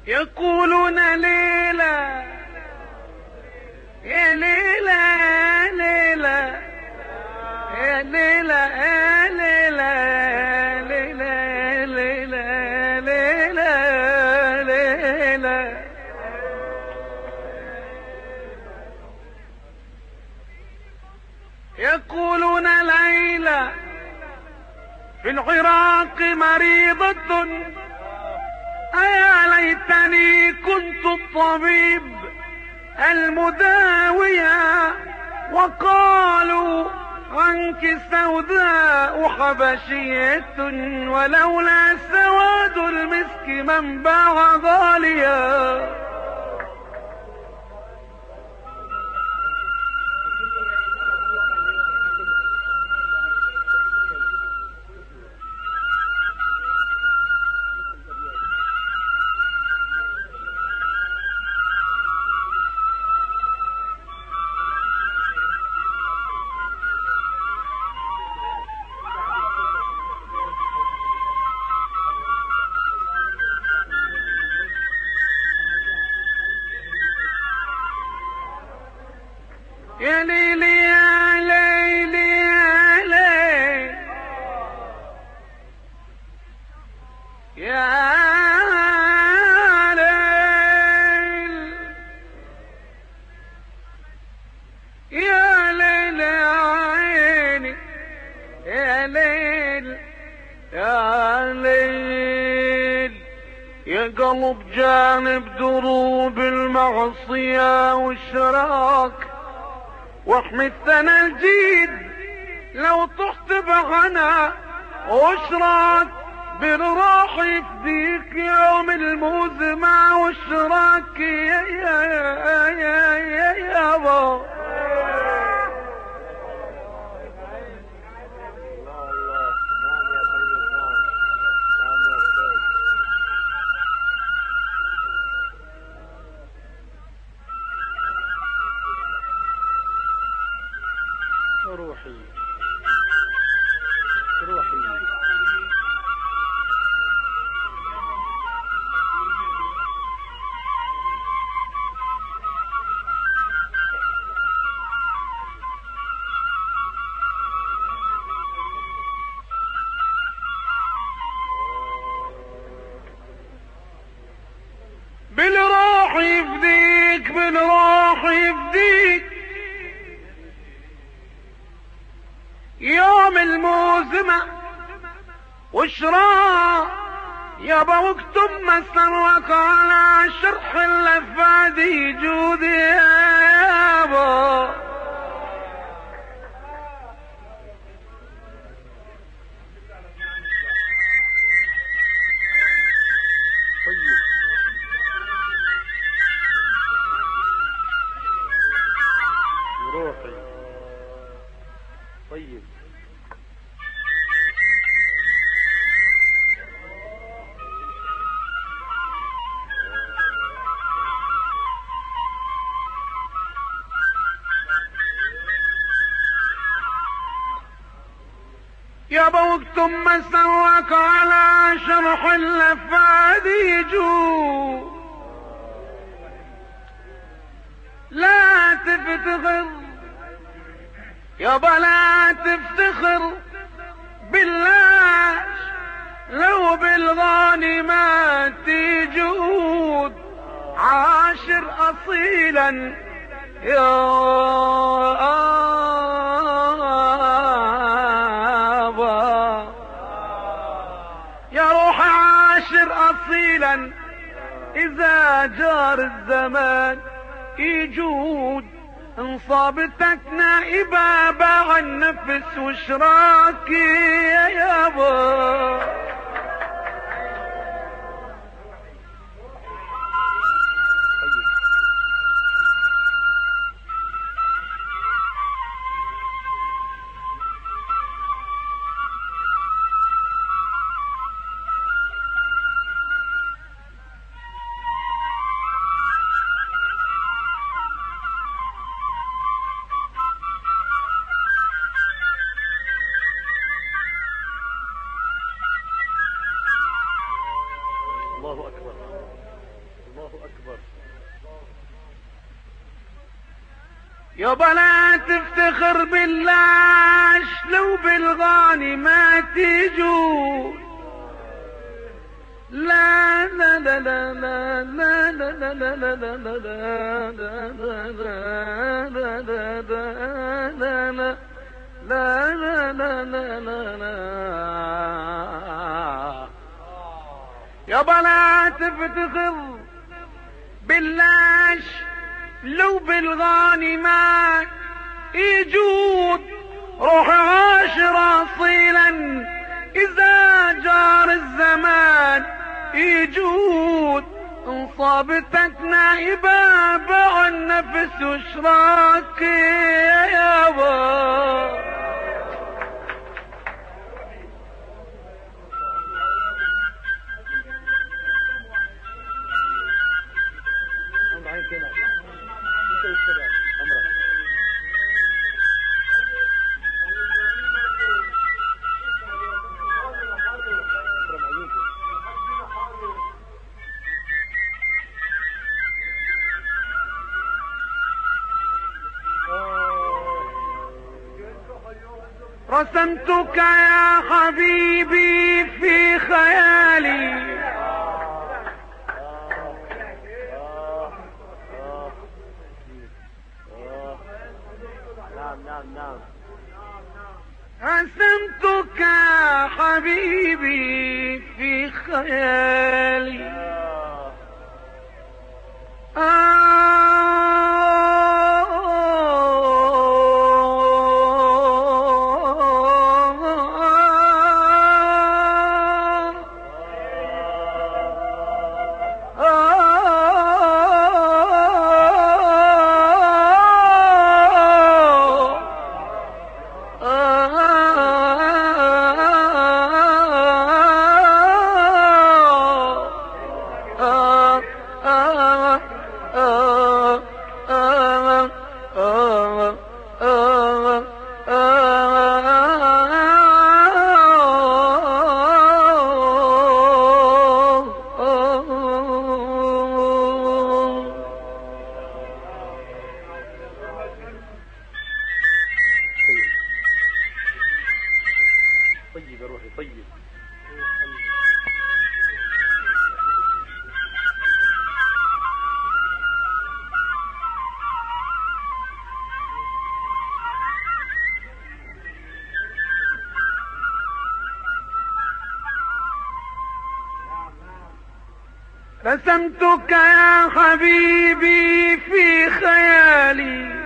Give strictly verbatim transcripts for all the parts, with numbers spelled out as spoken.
يقولون ليلى يا ليلى يا ليلى يا ليلى يا ليلى يا ليلى ليلى ليلى. يقولون ليلى في العراق مريضة، أيا ليتني كنت الطبيب المداوية، وقالوا عنك سوداء حبشية، ولولا سواد المسك من باع غاليا. يا ليلي يا ليلي يا ليل يا ليل يا ليل يا عيني يا ليل يا ليل. يا قلب جانب دروب المعصية والشراك، واحمي الثنا الجيد لو طحت بعنا واشراك، بالراح يفديك يوم الموزمة والشراك. يا يا يا يا يا يابا روحي روحي. بالراح يفديك بالراح يفديك يوم الموزمة وشراء. يابا واكتب مسرك على شرح اللفادي جودي يابا. روحي طيب. يابا واكتب مسرك على شرح اللفادي جو، لا تفتخر يابا لا تفتخر بالله، لو بالغانمات جود عاشر اصيلا يا ابا. يا روح عاشر اصيلا اذا جار الزمان يجود، ان صابتك نائبة باع النفس وشراكي يا يابا. الله أكبر. يابا لا تفتخر باللاش لو بالغاني ما تجود. لا لا لا لا لا لا لا لا لا لا لا لا لا. يابا لا تفتخر باللاش لو بالغاني ما يجود. روح عاشر اصيلا اذا جار الزمان يجود. انصابتك نائبة باع النفس وشراك يا يابا. رسمتك يا حبيبي في خيالي. رسمتك يا حبيبي في خيالي. آه رسمتك يا حبيبي في خيالي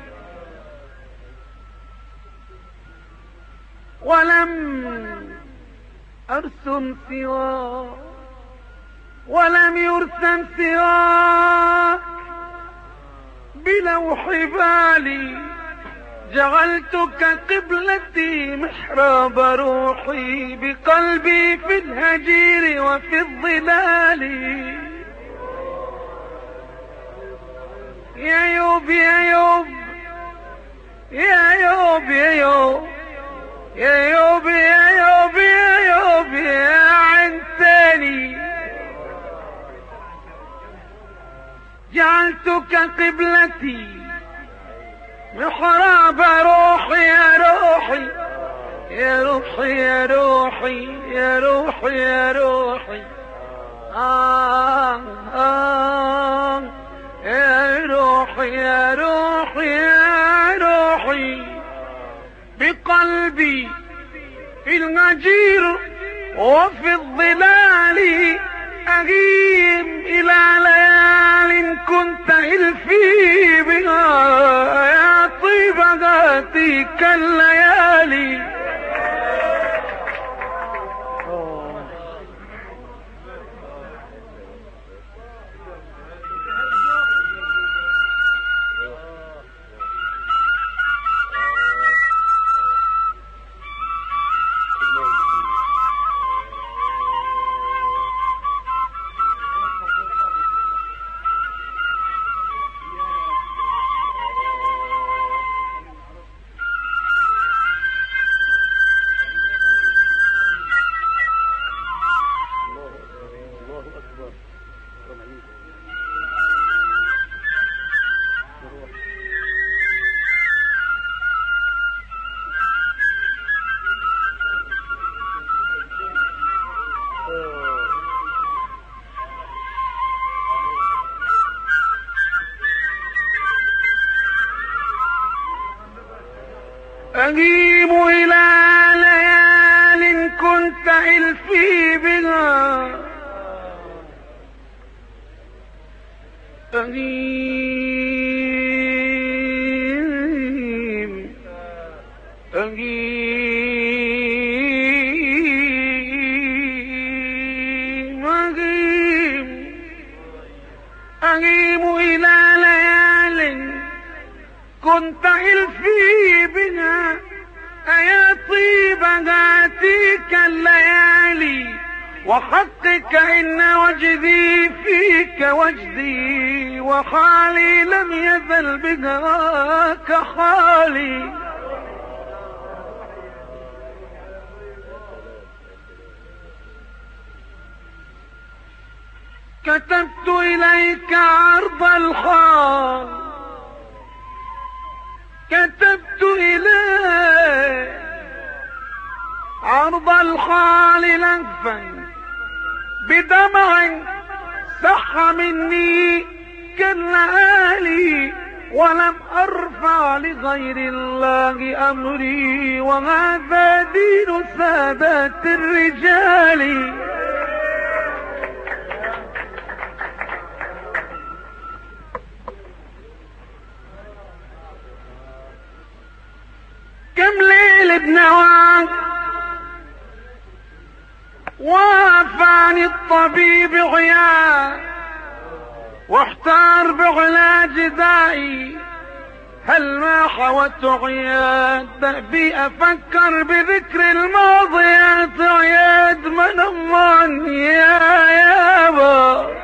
ولم أرسم سواك ولم يرسم سواك بلوح بالي. جعلتك قبلتي محراب روحي بقلبي في الهجير وفي الظلال. يا يوب يا يوب يا يوب يا يوب يا يوب يا يوب يا يوب يا عنتاني. جعلتك قبلتي محراب روحي يا روحي يا روحي يا روحي يا روحي يا روحي. آه آه يا روحي يا روحي يا روحي. بقلبي في الغجير وفي الظلال أغيم إلى ليال كنت إلفي بها يا طيب غاتيك الليالي. أغيب إلى ليال كنت إلفي بها، أغيب أغيب أغيب أغيب إلى ليال كنت إلفي بها، أيا طيب هاتيك الليالي وحقك إن وجدي فيك وجدي، وحالي لم يزل بها كحالي. كتبت إليك عرض الحال، كتبت إليك عرض الحال لهفا بدمع سح مني كاللآلي، ولم أرفع لغير الله أمري، وهذا دين سادات الرجال. كم ليل بنوى وافاني الطبيب عيا، واحتار بعلاج دائي، هل ما حوت عياد بي افكر بذكر الماضيات، عياد من امان يا يابا.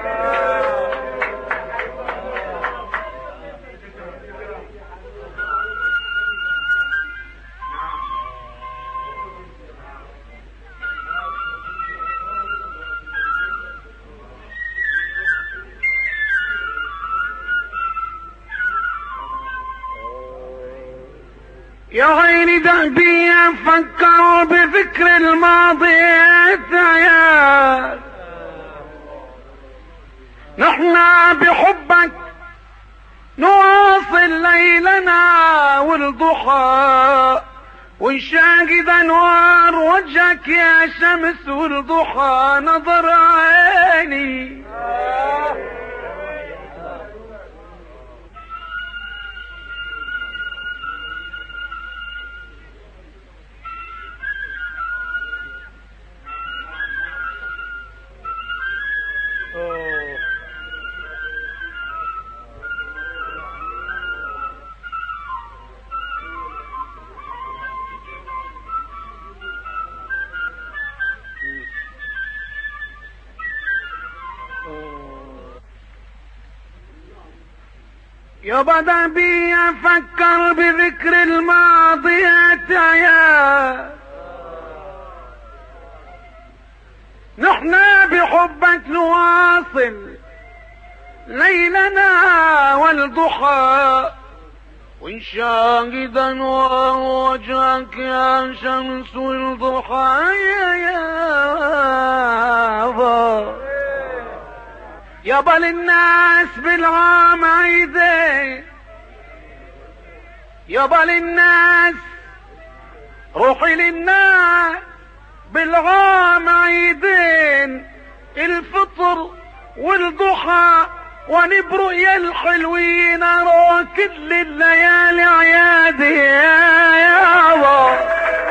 يا غير دأبي أفكر بذكر الماضيات، يا نحن بحبك نواصل ليلنا والضحى، ونشاهد أنوار وجهك يا شمس والضحى نظر عيني. يا بدا بي افكر بذكر الماضيات، يا نحن بحبك نواصل ليلنا والضحى، ونشاهد انوار وجهك يا شمس الضحى. يا يابا يابا للناس بالعام عيدين، يابا للناس روحي للناس بالعام عيدين، الفطر والضحى ونبرق يا الحلوين، أرى كل الليالي عيادي يا يابا.